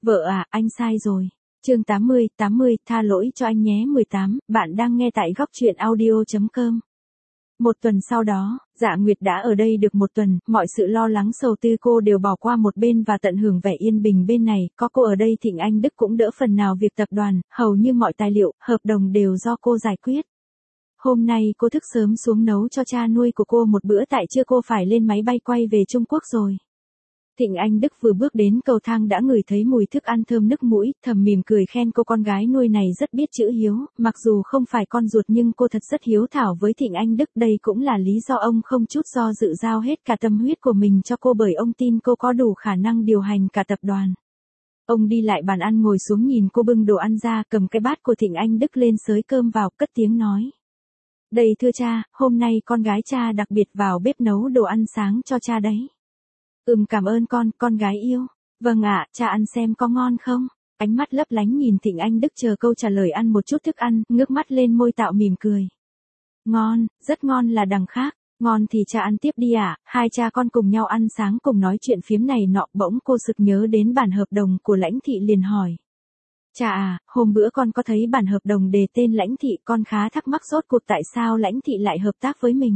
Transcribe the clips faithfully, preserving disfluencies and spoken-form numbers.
Vợ à, anh sai rồi. Chương tám mươi, tám mươi, tha lỗi cho anh nhé. Mười tám, bạn đang nghe tại góc truyện audio chấm com. Một tuần sau đó, Dạ Nguyệt đã ở đây được một tuần, mọi sự lo lắng sầu tư cô đều bỏ qua một bên và tận hưởng vẻ yên bình bên này, có cô ở đây Thịnh Anh Đức cũng đỡ phần nào việc tập đoàn, hầu như mọi tài liệu, hợp đồng đều do cô giải quyết. Hôm nay cô thức sớm xuống nấu cho cha nuôi của cô một bữa tại trưa cô phải lên máy bay quay về Trung Quốc rồi. Thịnh Anh Đức vừa bước đến cầu thang đã ngửi thấy mùi thức ăn thơm nức mũi, thầm mỉm cười khen cô con gái nuôi này rất biết chữ hiếu, mặc dù không phải con ruột nhưng cô thật rất hiếu thảo với Thịnh Anh Đức, đây cũng là lý do ông không chút do dự giao hết cả tâm huyết của mình cho cô bởi ông tin cô có đủ khả năng điều hành cả tập đoàn. Ông đi lại bàn ăn ngồi xuống nhìn cô bưng đồ ăn ra, cầm cái bát của Thịnh Anh Đức lên xới cơm vào, cất tiếng nói. Đây thưa cha, hôm nay con gái cha đặc biệt vào bếp nấu đồ ăn sáng cho cha đấy. Ừm cảm ơn con, con gái yêu. Vâng ạ, cha ăn xem có ngon không? Ánh mắt lấp lánh nhìn Thịnh Anh Đức chờ câu trả lời ăn một chút thức ăn, ngước mắt lên môi tạo mỉm cười. Ngon, rất ngon là đằng khác. Ngon thì cha ăn tiếp đi ạ. À? Hai cha con cùng nhau ăn sáng cùng nói chuyện phiếm này nọ, bỗng cô sực nhớ đến bản hợp đồng của Lãnh Thị liền hỏi. Cha à, hôm bữa con có thấy bản hợp đồng đề tên Lãnh Thị, con khá thắc mắc rốt cuộc tại sao Lãnh Thị lại hợp tác với mình.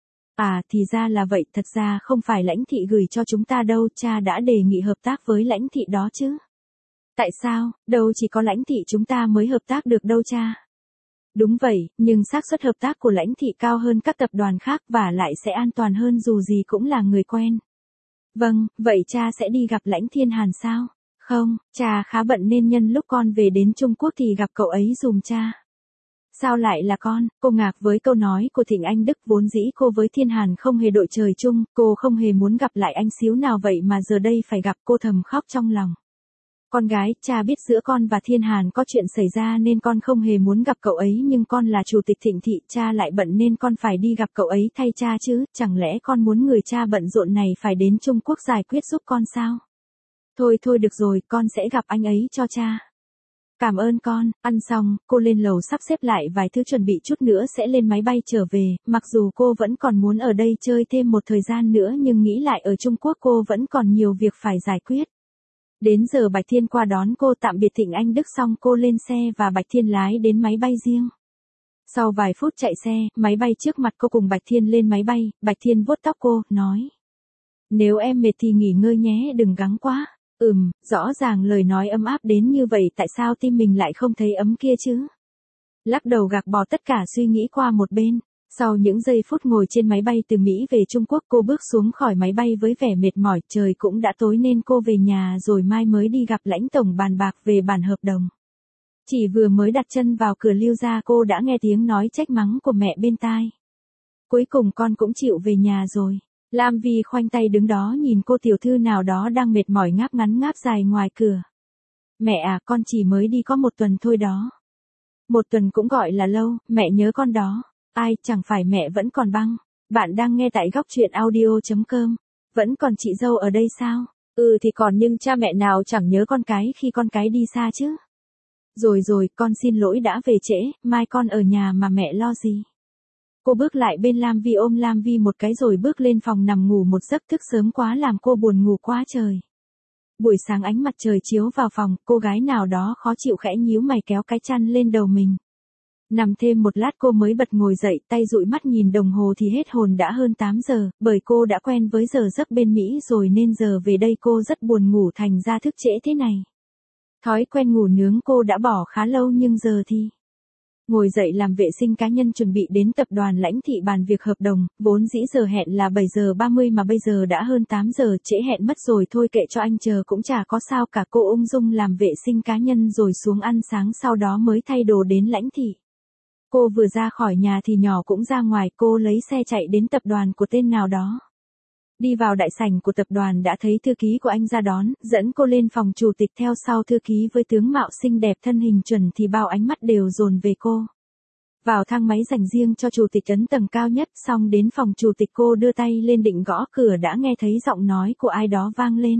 À thì ra là vậy, thật ra không phải Lãnh Thị gửi cho chúng ta đâu, cha đã đề nghị hợp tác với Lãnh Thị đó chứ. Tại sao, đâu chỉ có Lãnh Thị chúng ta mới hợp tác được đâu cha. Đúng vậy, nhưng xác suất hợp tác của Lãnh Thị cao hơn các tập đoàn khác và lại sẽ an toàn hơn dù gì cũng là người quen. Vâng, vậy cha sẽ đi gặp Lãnh Thiên Hàn sao? Không, cha khá bận nên nhân lúc con về đến Trung Quốc thì gặp cậu ấy dùm cha. Sao lại là con? Cô ngạc với câu nói của Thịnh Anh Đức, vốn dĩ cô với Thiên Hàn không hề đội trời chung, cô không hề muốn gặp lại anh xíu nào vậy mà giờ đây phải gặp, cô thầm khóc trong lòng. Con gái, cha biết giữa con và Thiên Hàn có chuyện xảy ra nên con không hề muốn gặp cậu ấy nhưng con là chủ tịch Thịnh Thị, cha lại bận nên con phải đi gặp cậu ấy thay cha chứ, chẳng lẽ con muốn người cha bận rộn này phải đến Trung Quốc giải quyết giúp con sao? Thôi thôi được rồi, con sẽ gặp anh ấy cho cha. Cảm ơn con. Ăn xong, cô lên lầu sắp xếp lại vài thứ chuẩn bị chút nữa sẽ lên máy bay trở về, mặc dù cô vẫn còn muốn ở đây chơi thêm một thời gian nữa nhưng nghĩ lại ở Trung Quốc cô vẫn còn nhiều việc phải giải quyết. Đến giờ Bạch Thiên qua đón cô, tạm biệt Thịnh Anh Đức xong cô lên xe và Bạch Thiên lái đến máy bay riêng. Sau vài phút chạy xe, máy bay trước mặt cô cùng Bạch Thiên lên máy bay, Bạch Thiên vuốt tóc cô, nói. Nếu em mệt thì nghỉ ngơi nhé, đừng gắng quá. Ừm, rõ ràng lời nói ấm áp đến như vậy tại sao tim mình lại không thấy ấm kia chứ? Lắc đầu gạt bỏ tất cả suy nghĩ qua một bên. Sau những giây phút ngồi trên máy bay từ Mỹ về Trung Quốc cô bước xuống khỏi máy bay với vẻ mệt mỏi, trời cũng đã tối nên cô về nhà rồi mai mới đi gặp Lãnh tổng bàn bạc về bản hợp đồng. Chỉ vừa mới đặt chân vào cửa Lưu gia cô đã nghe tiếng nói trách mắng của mẹ bên tai. Cuối cùng con cũng chịu về nhà rồi. Lam Vi khoanh tay đứng đó nhìn cô tiểu thư nào đó đang mệt mỏi ngáp ngắn ngáp dài ngoài cửa. Mẹ à, con chỉ mới đi có một tuần thôi đó. Một tuần cũng gọi là lâu, mẹ nhớ con đó. Ai, chẳng phải mẹ vẫn còn băng. Bạn đang nghe tại góc truyện audio chấm com. Vẫn còn chị dâu ở đây sao? Ừ thì còn nhưng cha mẹ nào chẳng nhớ con cái khi con cái đi xa chứ. Rồi rồi, con xin lỗi đã về trễ, mai con ở nhà mà mẹ lo gì. Cô bước lại bên Lam Vi ôm Lam Vi một cái rồi bước lên phòng nằm ngủ một giấc, thức sớm quá làm cô buồn ngủ quá trời. Buổi sáng ánh mặt trời chiếu vào phòng, cô gái nào đó khó chịu khẽ nhíu mày kéo cái chăn lên đầu mình. Nằm thêm một lát cô mới bật ngồi dậy, tay dụi mắt nhìn đồng hồ thì hết hồn đã hơn tám giờ, bởi cô đã quen với giờ giấc bên Mỹ rồi nên giờ về đây cô rất buồn ngủ thành ra thức trễ thế này. Thói quen ngủ nướng cô đã bỏ khá lâu nhưng giờ thì... Ngồi dậy làm vệ sinh cá nhân chuẩn bị đến tập đoàn Lãnh Thị bàn việc hợp đồng, vốn dĩ giờ hẹn là bảy giờ ba mươi mà bây giờ đã hơn tám giờ, trễ hẹn mất rồi, thôi kệ cho anh chờ cũng chả có sao cả. Cô ung dung làm vệ sinh cá nhân rồi xuống ăn sáng sau đó mới thay đồ đến Lãnh Thị. Cô vừa ra khỏi nhà thì nhỏ cũng ra ngoài, cô lấy xe chạy đến tập đoàn của tên nào đó. Đi vào đại sảnh của tập đoàn đã thấy thư ký của anh ra đón, dẫn cô lên phòng chủ tịch, theo sau thư ký với tướng mạo xinh đẹp thân hình chuẩn thì bao ánh mắt đều dồn về cô. Vào thang máy dành riêng cho chủ tịch ấn tầng cao nhất, xong đến phòng chủ tịch cô đưa tay lên định gõ cửa đã nghe thấy giọng nói của ai đó vang lên.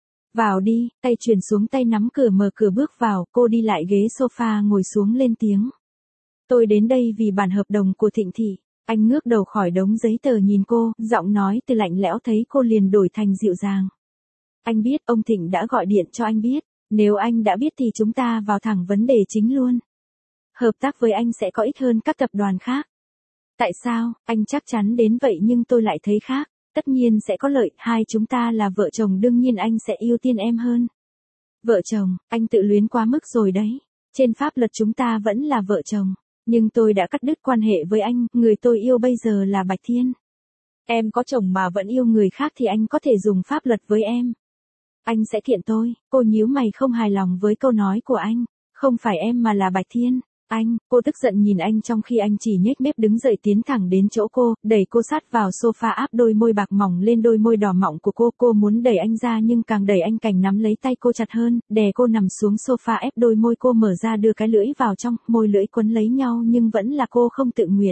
Vào đi, tay chuyển xuống tay nắm cửa mở cửa bước vào, cô đi lại ghế sofa ngồi xuống lên tiếng. Tôi đến đây vì bản hợp đồng của Thịnh Thị. Anh ngước đầu khỏi đống giấy tờ nhìn cô, giọng nói từ lạnh lẽo thấy cô liền đổi thành dịu dàng. Anh biết, ông Thịnh đã gọi điện cho anh biết. Nếu anh đã biết thì chúng ta vào thẳng vấn đề chính luôn. Hợp tác với anh sẽ có ích hơn các tập đoàn khác. Tại sao? Anh chắc chắn đến vậy nhưng tôi lại thấy khác. Tất nhiên sẽ có lợi, hai chúng ta là vợ chồng đương nhiên anh sẽ ưu tiên em hơn. Vợ chồng, anh tự luyến quá mức rồi đấy. Trên pháp luật chúng ta vẫn là vợ chồng. Nhưng tôi đã cắt đứt quan hệ với anh, người tôi yêu bây giờ là Bạch Thiên. Em có chồng mà vẫn yêu người khác thì anh có thể dùng pháp luật với em. Anh sẽ kiện tôi. Cô nhíu mày không hài lòng với câu nói của anh. Không phải em mà là Bạch Thiên. Anh, cô tức giận nhìn anh trong khi anh chỉ nhếch mép đứng dậy tiến thẳng đến chỗ cô, đẩy cô sát vào sofa áp đôi môi bạc mỏng lên đôi môi đỏ mọng của cô. Cô muốn đẩy anh ra nhưng càng đẩy anh càng nắm lấy tay cô chặt hơn, đè cô nằm xuống sofa ép đôi môi cô mở ra đưa cái lưỡi vào trong, môi lưỡi quấn lấy nhau nhưng vẫn là cô không tự nguyện.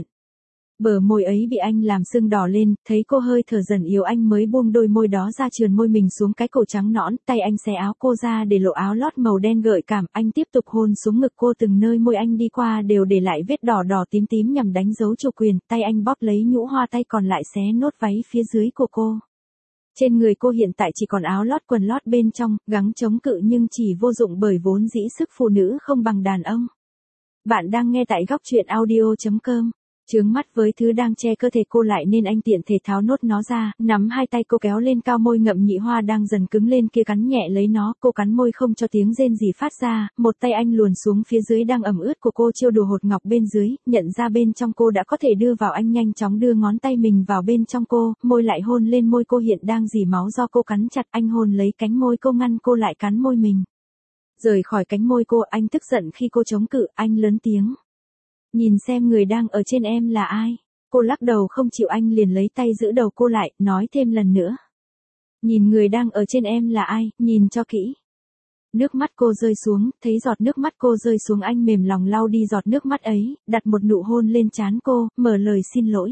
Bờ môi ấy bị anh làm sưng đỏ lên, thấy cô hơi thở dần yếu anh mới buông đôi môi đó ra trườn môi mình xuống cái cổ trắng nõn, tay anh xé áo cô ra để lộ áo lót màu đen gợi cảm, anh tiếp tục hôn xuống ngực cô từng nơi môi anh đi qua đều để lại vết đỏ đỏ tím tím nhằm đánh dấu chủ quyền, tay anh bóp lấy nhũ hoa tay còn lại xé nốt váy phía dưới của cô. Trên người cô hiện tại chỉ còn áo lót quần lót bên trong, gắng chống cự nhưng chỉ vô dụng bởi vốn dĩ sức phụ nữ không bằng đàn ông. Bạn đang nghe tại góc truyện audio chấm com. Chướng mắt với thứ đang che cơ thể cô lại nên anh tiện thể tháo nốt nó ra, nắm hai tay cô kéo lên cao môi ngậm nhị hoa đang dần cứng lên kia cắn nhẹ lấy nó, cô cắn môi không cho tiếng rên gì phát ra, một tay anh luồn xuống phía dưới đang ẩm ướt của cô chiêu đùa hột ngọc bên dưới, nhận ra bên trong cô đã có thể đưa vào anh nhanh chóng đưa ngón tay mình vào bên trong cô, môi lại hôn lên môi cô hiện đang rỉ máu do cô cắn chặt, anh hôn lấy cánh môi cô ngăn cô lại cắn môi mình. Rời khỏi cánh môi cô, anh tức giận khi cô chống cự, anh lớn tiếng. Nhìn xem người đang ở trên em là ai. Cô lắc đầu không chịu anh liền lấy tay giữ đầu cô lại, nói thêm lần nữa. Nhìn người đang ở trên em là ai, nhìn cho kỹ. Nước mắt cô rơi xuống, thấy giọt nước mắt cô rơi xuống anh mềm lòng lau đi giọt nước mắt ấy, đặt một nụ hôn lên trán cô, mở lời xin lỗi.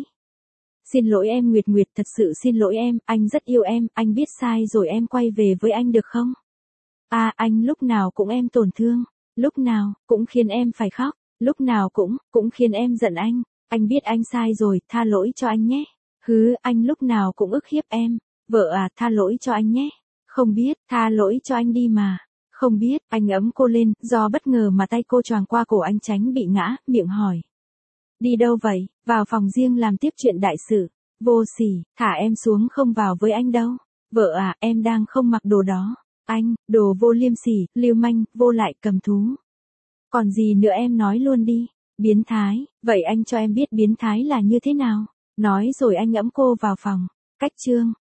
Xin lỗi em Nguyệt Nguyệt, thật sự xin lỗi em, anh rất yêu em, anh biết sai rồi em quay về với anh được không? À, anh lúc nào cũng em tổn thương, lúc nào cũng khiến em phải khóc. Lúc nào cũng, cũng khiến em giận anh, anh biết anh sai rồi, tha lỗi cho anh nhé. Hứ, anh lúc nào cũng ức hiếp em, vợ à, tha lỗi cho anh nhé. Không biết, tha lỗi cho anh đi mà. Không biết, anh ấm cô lên, do bất ngờ mà tay cô choàng qua cổ anh tránh bị ngã, miệng hỏi. Đi đâu vậy, vào phòng riêng làm tiếp chuyện đại sự. Vô sỉ, thả em xuống không vào với anh đâu. Vợ à, em đang không mặc đồ đó. Anh, đồ vô liêm sỉ, lưu manh, vô lại cầm thú. Còn gì nữa em nói luôn đi. Biến thái, vậy anh cho em biết biến thái là như thế nào. Nói rồi anh ẵm cô vào phòng. Cách chương.